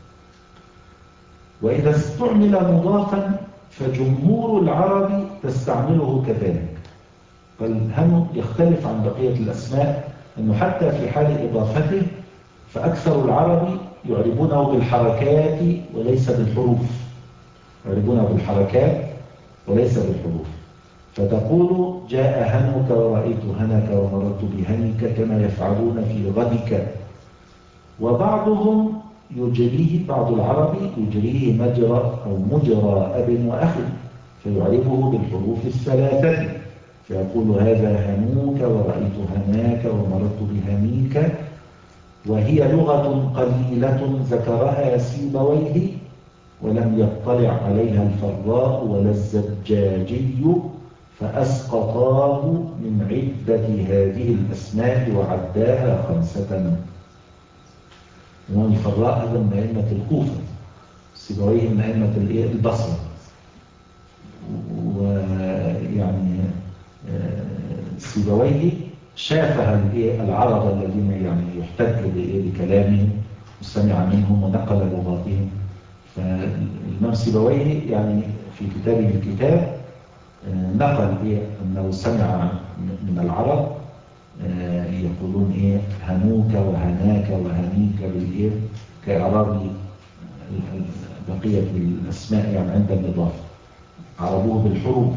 وإذا استعمل مضافا فجمهور العرب تستعمله كذلك. فالهم يختلف عن بقية الأسماء أنه حتى في حال إضافته فأكثر العرب يعربونه بالحركات وليس بالحروف. يعربونه بالحركات وليس بالحروف. فتقول جاء هنك ورأيت هنك ومررت بهنك كما يفعلون في غدك. وبعضهم يجريه، بعض العرب يجريه مجرى أو مجرى أب وأخ فيعربه بالحروف الثلاثة فيقول هذا هنوك ورأيت هناك ومررت بهنيك. وهي لغة قليلة ذكرها سيبويه ولم يطلع عليها الفراء ولا الزجاجي فأسقطاه من عدة هذه الأسماء وعداها خمسة. الفراء هذا من أئمة الكوفة، سيبويه من أئمة البصرة. ويعني سيبويه شافها العرب الذين يعني يحتج بكلامهم وسمع منهم ونقل لغاتهم. فالإمام سيبويه يعني في كتابه الكتاب نقل إيه أنه سمع من العرب يقولون إيه هنوك وهناك وهنيك بالإيه كإعراب بقية الأسماء يعني عند الإضافة عربوه بالحروف.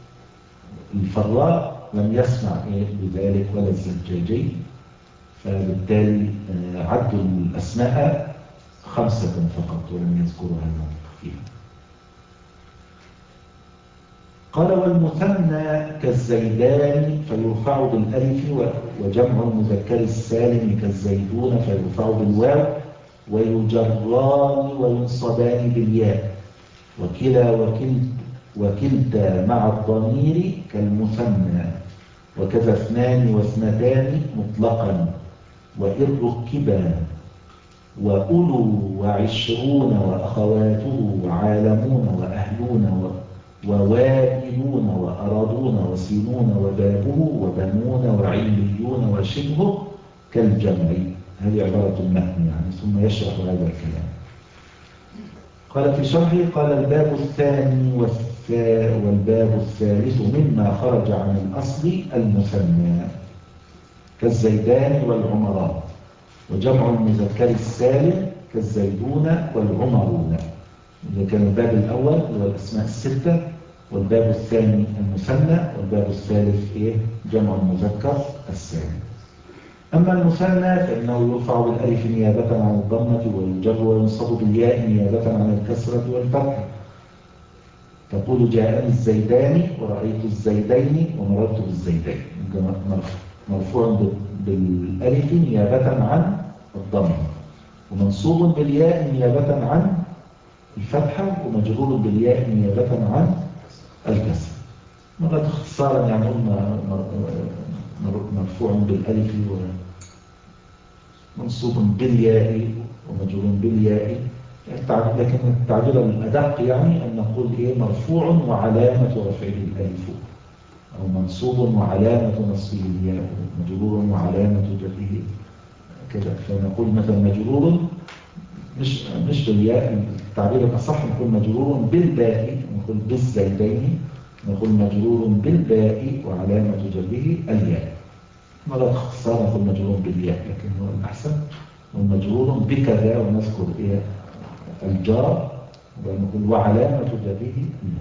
الفراء لم يسمع إيه بذلك ولا الزجاجي، فبالتالي عدوا الأسماء خمسة فقط ولم يذكرها المنطق فيها. قال والمثنى كالزيدان فيرفع بالألف وجمع المذكر السالم كالزيدون فيرفع بالواو ويجران وينصبان بالياء. وكلا وكلت وكلتا مع الضمير كالمثنى. وكذا اثنان واثنتان مطلقا وإن ركبا. وأولو وعشرون وأخواته وعالمون وأهلون ووابلون وأرادون وسنون وبابه وبنون وعليون وشبهه كالجمع. هذه عبارة المتن يعني ثم يشرح هذا الكلام. قال في شرحه قال الباب الثاني والباب الثالث مما خرج عن الأصل المثنى كالزيدان والعمران. وجمع المذكر السالم كالزيدون والعمرون. إذا كان الباب الأول هو الأسماء الستة، والباب الثاني المثنى، والباب الثالث إيه؟ جمع المذكر السالم. أما المثنى فإنه يرفع بالألف نيابة عن الضمة ويجر وينصب بالياء نيابة عن الكسرة والفتح. تقول جاءني الزيدان ورأيت الزيدين ومررت بالزيدين. مرفوع بالألف نيابة عن الضمة ومنصوب بالياء نيابة عن الفتحة ومجرور بالياء نيابة عن الكسر. مرة اختصارا يعني قلنا مرفوع بالألف ومنصوب بالياء ومجرور بالياء. لكن التعبير الأدق يعني أن نقول إيه مرفوع وعلامة رفعه الألف أو منصوب وعلامة نصبه الياء مجرور وعلامة جره كذا. فنقول مثلا مجرور مش مش بالياء، التعبير الأصح نقول مجرور بالباء، نقول بالزيدين نقول مجرور بالباء وعلامة جره الياء. مرة اختصار نقول مجرور بالياء، لكن هو الأحسن ومجرور بكذا، ونذكر إيه الجار ونقول وعلامة جره.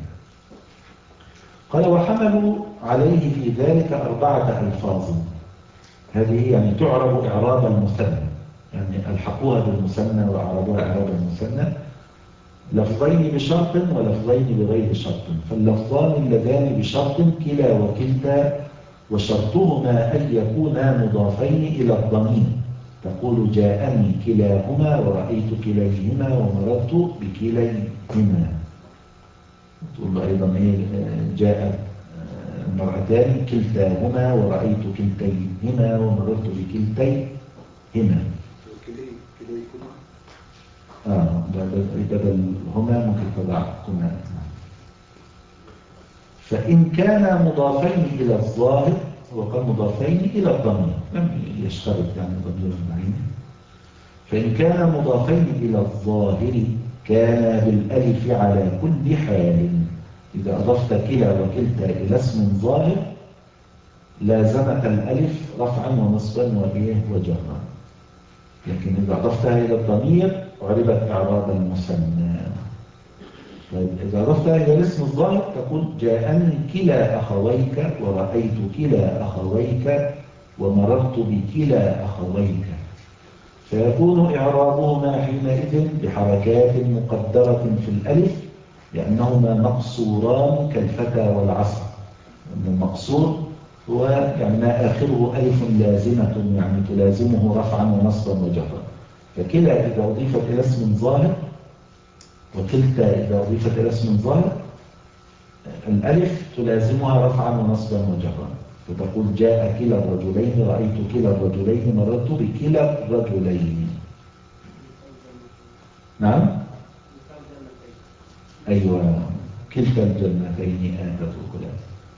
قال وحملوا عليه في ذلك أربعة ألفاظ، هذه يعني تعرب إعراب المثنى، يعني ألحقوها بالمثنى وأعربوها إعراب المثنى، لفظين بشرط ولفظين بغير شرط. فاللفظان اللذان بشرط كلا وكلتا، وشرطهما أن يكونا مضافين إلى الضمير، تقول جاءني كلاهما ورأيت كليهما ومررت بكليهما. تقول له أيضا جاءت المرأتان كلتاهما ورأيت كلتيهما ومررت بكلتيهما. آه بدل هما ممكن تضع كما. فإن كان مضافين إلى الظاهر، وقال مضافين إلى الضمير لم يشترط يعني ضمير معين، فإن كان مضافين إلى الظاهر كان بالألف على كل حال. إذا أضفت كلا وكلتا إلى اسم ظاهر لازمت الألف رفعا ونصبا وإيه وجرا، لكن إذا أضفتها إلى الضمير عربت إعراب المثنى. طيب إذا أضفتها إلى الاسم الظاهر تقول جاءني كلا أخويك ورأيت كلا أخويك ومررت بكلا أخويك، فيكون إعرابهما حينئذ بحركات مقدرة في الألف لأنهما مقصوران كالفتى والعصا. المقصور هو يعني ما آخره ألف لازمة يعني تلازمه رفعا ونصبا وجرا، فكلا إذا أضيفت إلى اسم ظاهر وكلتا إذا أضيفت إلى اسم ظاهر الألف تلازمها رفعا ونصبا وجرا، فتقول جاء كلا الرجلين رأيت كلا الرجلين مررت بكلا الرجلين. نعم أيوة كلتا الجنتين آتت أكلها.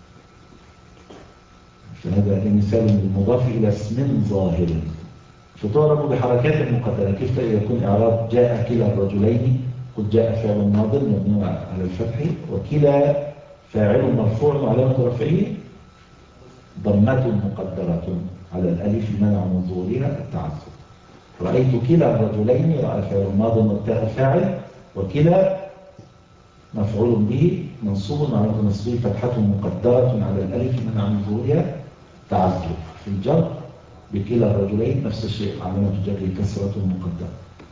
فهذا مثال المضاف إلى اسم ظاهر، فتعرب بحركات مقدرة. كيف يكون إعراب جاء كلا الرجلين؟ قد جاء فعل ماض مبني على الفتح، وكلا فاعل مرفوع وعلامة رفعه ضمة مقدرة على الألف منع من ظهورها التعذر. رأيت كلا الرجلين، رأى فعل ماض والتاء فاعل، وكلا مفعول به منصوب وعلامة نصبه فتحة مقدرة على الألف منع من ظهورها تعذر. في الجر بكلا الرجلين نفس الشيء علامة جره كسرة مقدرة.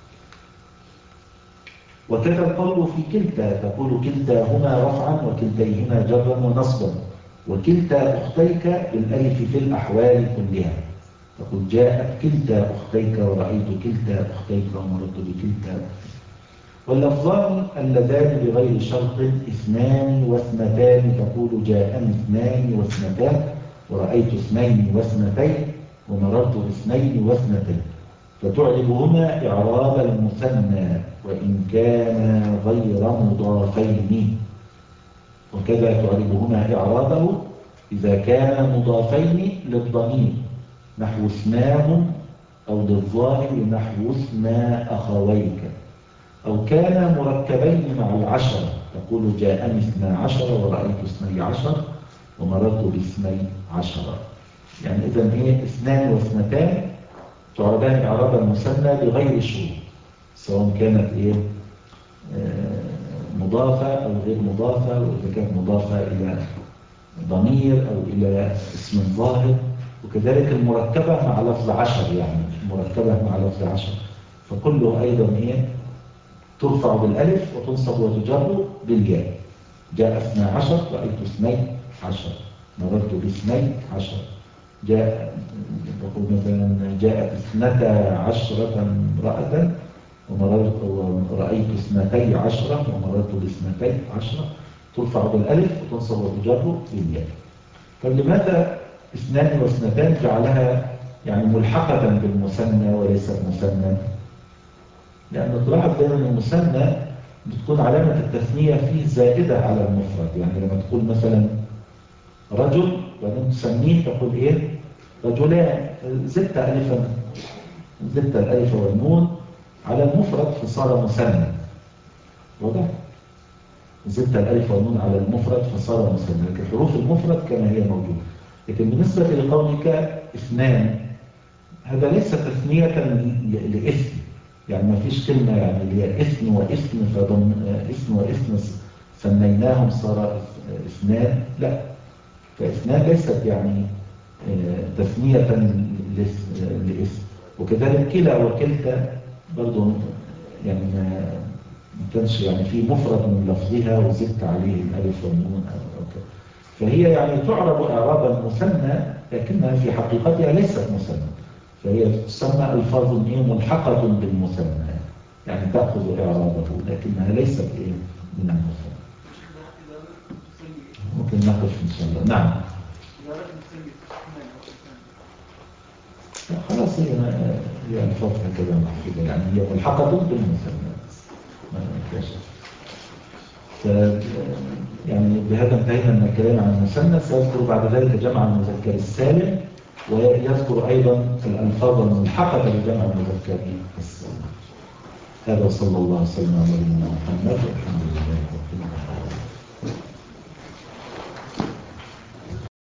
وكذا القول في كلتا، تقول كلتاهما رفعا وكلتيهما جرا ونصبا، وكلتا أختيك بالألف في الأحوال كلها، تقول جاءت كلتا أختيك ورأيت كلتا أختيك ومررت بكلتا. واللفظان اللذان بغير شرط اثنان واثنتان، تقول جاءني اثنان واثنتان ورأيت اثنين واثنتين ومررت باثنين واثنتين، فتعربهما إعراب المثنى وإن كان غير مضافين. وكذا تعربهما إعرابه إذا كان مضافين للضمير نحو اثناهم، أو للظاهر نحو اثنا أخويك، أو كان مركبين مع العشرة، تقول جاءني اثنا عشر ورأيت اثني عشر ومررت باثني عشر. يعني إذن هي اثنان واثنتان تعربان إعراب المثنى بغير شروط، سواء كانت إيه مضافة أو غير مضافة، وإذا كانت مضافة إلى ضمير أو إلى اسم ظاهر، وكذلك المركبة مع لفظ عشر، يعني مركبة مع لفظ عشر فكله أيضا إيه ترفع بالألف وتنصب وتجر بالياء. جاء اثنا عشر رأيت اثني عشر مررت باثني عشر. جاء تقول مثلا جاءت اثنتا عشرة امرأة ومررت ورأيت اثنتي عشرة ومررت باثنتي عشرة، ترفع بالألف وتنصب وتجر بالياء. فلماذا اثنان واثنتان جعلها يعني ملحقة بالمثنى وليست مثنى؟ لأن تلاحظ دائما المثنى بتكون علامة التثنية فيه زائدة على المفرد. يعني لما تقول مثلا رجل وبعدين تسميه تقول ايه رجلان، زدت ألفا زدت الألف والنون على المفرد فصار مثنى، واضح؟ زدت الألف والنون على المفرد فصار مثنى، لكن حروف المفرد كما هي موجودة. لكن بالنسبة لقولك اثنان، هذا ليس تثنية ل- لإثم، يعني ما فيش كلمة يعني اللي هي إثم وإثم فضم إثم وإثم سميناهم صار إثنان، لا، فإثنان ليست يعني آه، تثنية لس- لإثم. وكذلك كلا وكلتا برضو يعني ما ما كانش يعني في مفرد من لفظها وزدت عليه الألف والنون أو أو كده. فهي يعني تعرب إعرابا مثنى لكنها في حقيقتها ليست مثنى، فهي تسمى ألفاظ إيه ملحقة بالمثنى، يعني تأخذ إعرابه لكنها ليست إيه من المثنى. ممكن نقف إن شاء الله. نعم. خلاص هي هي ألفاظ هكذا محفوظة، يعني هي ملحقة بالمثنى ما فيهاش. ف يعني بهذا انتهينا من الكلام عن المثنى. سيذكر بعد ذلك جمع المذكر السالم، ويذكر أيضا الألفاظ الملحقة بجمع المذكر السالم. هذا صلى الله عليه وسلم على نبينا محمد والحمد لله رب العالمين.